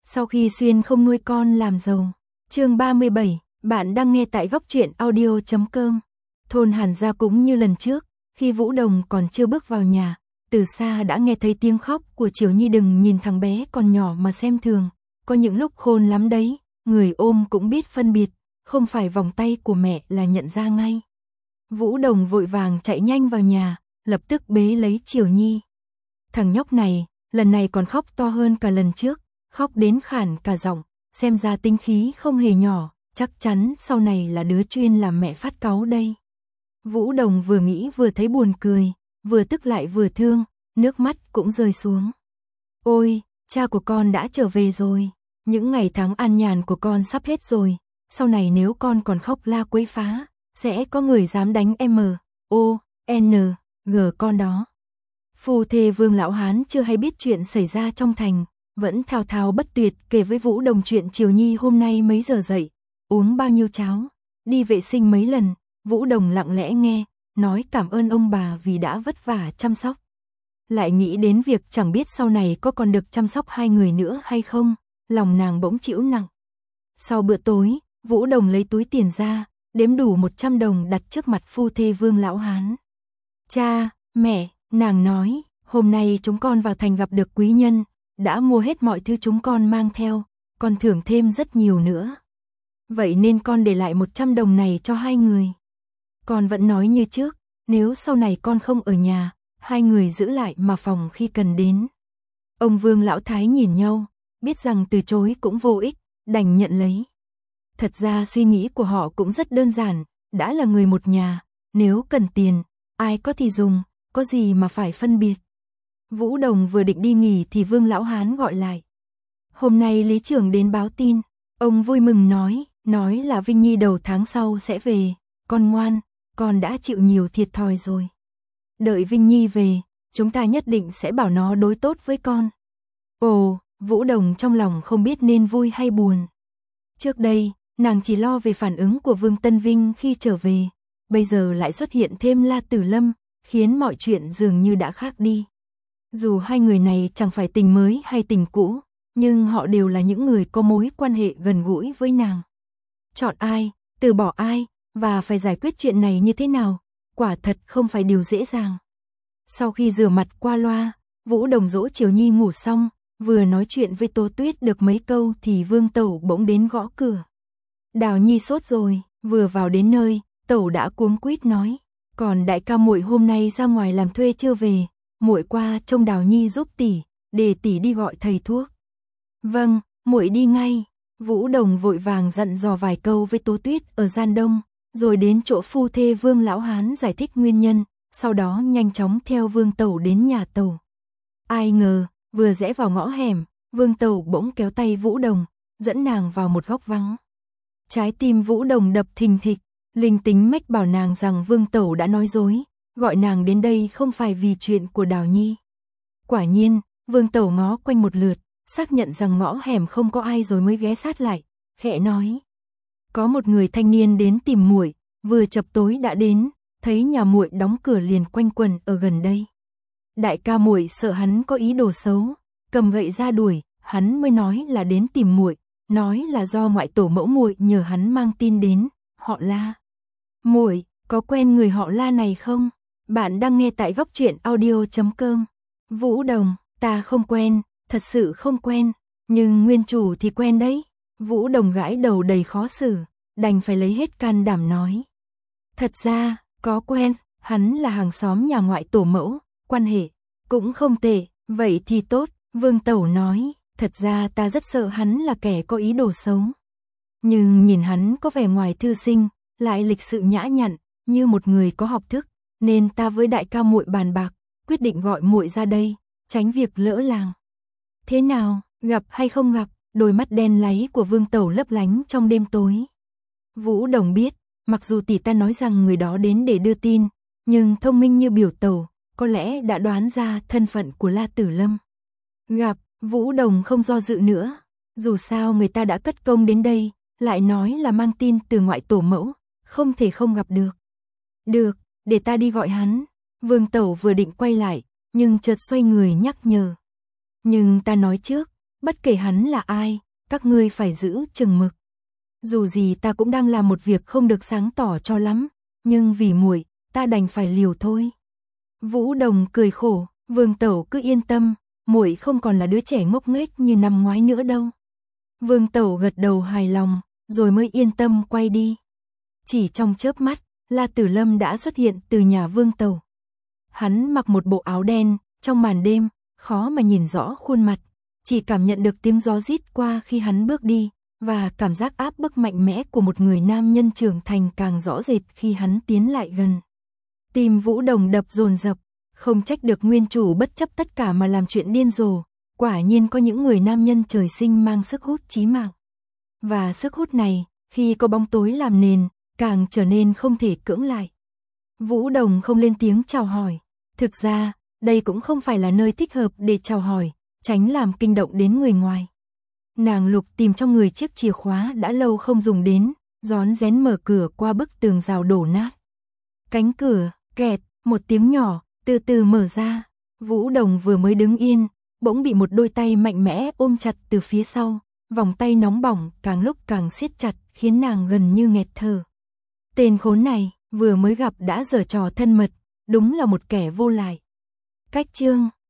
Sau khi Xuyên không nuôi con làm giàu. Chương 37, bạn đang nghe tại góc truyện audio.com. Thôn Hàn Gia cũng như lần trước, khi Vũ Đồng còn chưa bước vào nhà, từ xa đã nghe thấy tiếng khóc của Triều Nhi. Đừng nhìn thằng bé còn nhỏ mà xem thường, có những lúc khôn lắm đấy, người ôm cũng biết phân biệt, không phải vòng tay của mẹ là nhận ra ngay. Vũ Đồng vội vàng chạy nhanh vào nhà, lập tức bế lấy Triều Nhi. Thằng nhóc này, lần này còn khóc to hơn cả lần trước, khóc đến khản cả giọng, xem ra tính khí không hề nhỏ, chắc chắn sau này là đứa chuyên làm mẹ phát cáu đây. Vũ Đồng vừa nghĩ vừa thấy buồn cười, vừa tức lại vừa thương, nước mắt cũng rơi xuống. Ôi, cha của con đã trở về rồi, những ngày tháng an nhàn của con sắp hết rồi, sau này nếu con còn khóc la quấy phá, sẽ có người dám đánh M.O.N.G con đó. Phu thê Vương Lão Hán chưa hay biết chuyện xảy ra trong thành, vẫn thao thao bất tuyệt kể với Vũ Đồng chuyện Triều Nhi hôm nay mấy giờ dậy, uống bao nhiêu cháo, đi vệ sinh mấy lần. Vũ Đồng lặng lẽ nghe, nói cảm ơn ông bà vì đã vất vả chăm sóc. Lại nghĩ đến việc chẳng biết sau này có còn được chăm sóc hai người nữa hay không, lòng nàng bỗng chịu nặng. Sau bữa tối, Vũ Đồng lấy túi tiền ra, đếm đủ 100 đồng đặt trước mặt phu thê Vương Lão Hán. Cha, mẹ, nàng nói, hôm nay chúng con vào thành gặp được quý nhân, đã mua hết mọi thứ chúng con mang theo, còn thưởng thêm rất nhiều nữa. Vậy nên con để lại 100 đồng này cho hai người. Con vẫn nói như trước, nếu sau này con không ở nhà, hai người giữ lại mà phòng khi cần đến. Ông Vương Lão Thái nhìn nhau, biết rằng từ chối cũng vô ích, đành nhận lấy. Thật ra suy nghĩ của họ cũng rất đơn giản, đã là người một nhà, nếu cần tiền, ai có thì dùng, có gì mà phải phân biệt. Vũ Đồng vừa định đi nghỉ thì Vương Lão Hán gọi lại. Hôm nay lý trưởng đến báo tin, ông vui mừng nói là Vinh Nhi đầu tháng sau sẽ về, con ngoan, con đã chịu nhiều thiệt thòi rồi. Đợi Vinh Nhi về, chúng ta nhất định sẽ bảo nó đối tốt với con. Ồ, Vũ Đồng trong lòng không biết nên vui hay buồn. Trước đây, nàng chỉ lo về phản ứng của Vương Tân Vinh khi trở về, bây giờ lại xuất hiện thêm La Tử Lâm, khiến mọi chuyện dường như đã khác đi. Dù hai người này chẳng phải tình mới hay tình cũ, nhưng họ đều là những người có mối quan hệ gần gũi với nàng. Chọn ai, từ bỏ ai, và phải giải quyết chuyện này như thế nào, quả thật không phải điều dễ dàng. Sau khi rửa mặt qua loa, Vũ Đồng dỗ Triều Nhi ngủ xong, vừa nói chuyện với Tố Tuyết được mấy câu thì Vương Tẩu bỗng đến gõ cửa. Đào Nhi sốt rồi, vừa vào đến nơi, Tẩu đã cuống quýt nói, còn đại ca muội hôm nay ra ngoài làm thuê chưa về, muội qua trông Đào Nhi giúp tỷ, để tỷ đi gọi thầy thuốc. Vâng, muội đi ngay. Vũ Đồng vội vàng dặn dò vài câu với Tố Tuyết ở gian đông, rồi đến chỗ phu thê Vương Lão Hán giải thích nguyên nhân, sau đó nhanh chóng theo Vương Tẩu đến nhà Tẩu. Ai ngờ, vừa rẽ vào ngõ hẻm, Vương Tẩu bỗng kéo tay Vũ Đồng, dẫn nàng vào một góc vắng. Trái tim Vũ Đồng đập thình thịch, linh tính mách bảo nàng rằng Vương Tẩu đã nói dối, gọi nàng đến đây không phải vì chuyện của Đào Nhi. Quả nhiên, Vương Tẩu ngó quanh một lượt, xác nhận rằng ngõ hẻm không có ai rồi mới ghé sát lại, khẽ nói: "Có một người thanh niên đến tìm muội, vừa chập tối đã đến, thấy nhà muội đóng cửa liền quanh quẩn ở gần đây. Đại ca muội sợ hắn có ý đồ xấu, cầm gậy ra đuổi, hắn mới nói là đến tìm muội, nói là do ngoại tổ mẫu muội nhờ hắn mang tin đến, họ La. Muội có quen người họ La này không?" Bạn đang nghe tại góc truyện audio.com. Vũ Đồng: "Ta không quen, thật sự không quen, nhưng nguyên chủ thì quen đấy." Vũ Đồng gãi đầu đầy khó xử, đành phải lấy hết can đảm nói: "Thật ra, có quen, hắn là hàng xóm nhà ngoại tổ mẫu, quan hệ cũng không tệ." "Vậy thì tốt." Vương Tẩu nói: "Thật ra ta rất sợ hắn là kẻ có ý đồ xấu. Nhưng nhìn hắn có vẻ ngoài thư sinh, lại lịch sự nhã nhặn, như một người có học thức, nên ta với đại ca muội bàn bạc, quyết định gọi muội ra đây, tránh việc lỡ làng." "Thế nào, gặp hay không gặp?" Đôi mắt đen láy của Vương Tẩu lấp lánh trong đêm tối. Vũ Đồng biết, mặc dù tỷ ta nói rằng người đó đến để đưa tin, nhưng thông minh như biểu Tẩu, có lẽ đã đoán ra thân phận của La Tử Lâm. Gặp, Vũ Đồng không do dự nữa, dù sao người ta đã cất công đến đây, lại nói là mang tin từ ngoại tổ mẫu, không thể không gặp được. "Được, để ta đi gọi hắn." Vương Tẩu vừa định quay lại, nhưng chợt xoay người nhắc nhở: "Nhưng ta nói trước, bất kể hắn là ai, các ngươi phải giữ chừng mực. Dù gì ta cũng đang làm một việc không được sáng tỏ cho lắm, nhưng vì muội, ta đành phải liều thôi. Vũ Đồng cười khổ, Vương Tẩu cứ yên tâm, muội không còn là đứa trẻ ngốc nghếch như năm ngoái nữa đâu. Vương Tẩu gật đầu hài lòng, rồi mới yên tâm quay đi. Chỉ trong chớp mắt, La Tử Lâm đã xuất hiện từ nhà Vương Tẩu. Hắn mặc một bộ áo đen, trong màn đêm, khó mà nhìn rõ khuôn mặt, chỉ cảm nhận được tiếng gió rít qua khi hắn bước đi, và cảm giác áp bức mạnh mẽ của một người nam nhân trưởng thành càng rõ rệt khi hắn tiến lại gần. Tim Vũ Đồng đập dồn dập, không trách được nguyên chủ bất chấp tất cả mà làm chuyện điên rồ, quả nhiên có những người nam nhân trời sinh mang sức hút chí mạng. Và sức hút này, khi có bóng tối làm nền, càng trở nên không thể cưỡng lại. Vũ Đồng không lên tiếng chào hỏi, thực ra, đây cũng không phải là nơi thích hợp để chào hỏi, tránh làm kinh động đến người ngoài. Nàng lục tìm trong người chiếc chìa khóa đã lâu không dùng đến, rón rén mở cửa qua bức tường rào đổ nát. Cánh cửa, kẹt, một tiếng nhỏ, từ từ mở ra. Vũ Đồng vừa mới đứng yên, bỗng bị một đôi tay mạnh mẽ ôm chặt từ phía sau, vòng tay nóng bỏng càng lúc càng siết chặt khiến nàng gần như nghẹt thở. Tên khốn này, vừa mới gặp đã giở trò thân mật, đúng là một kẻ vô lại. Cách chương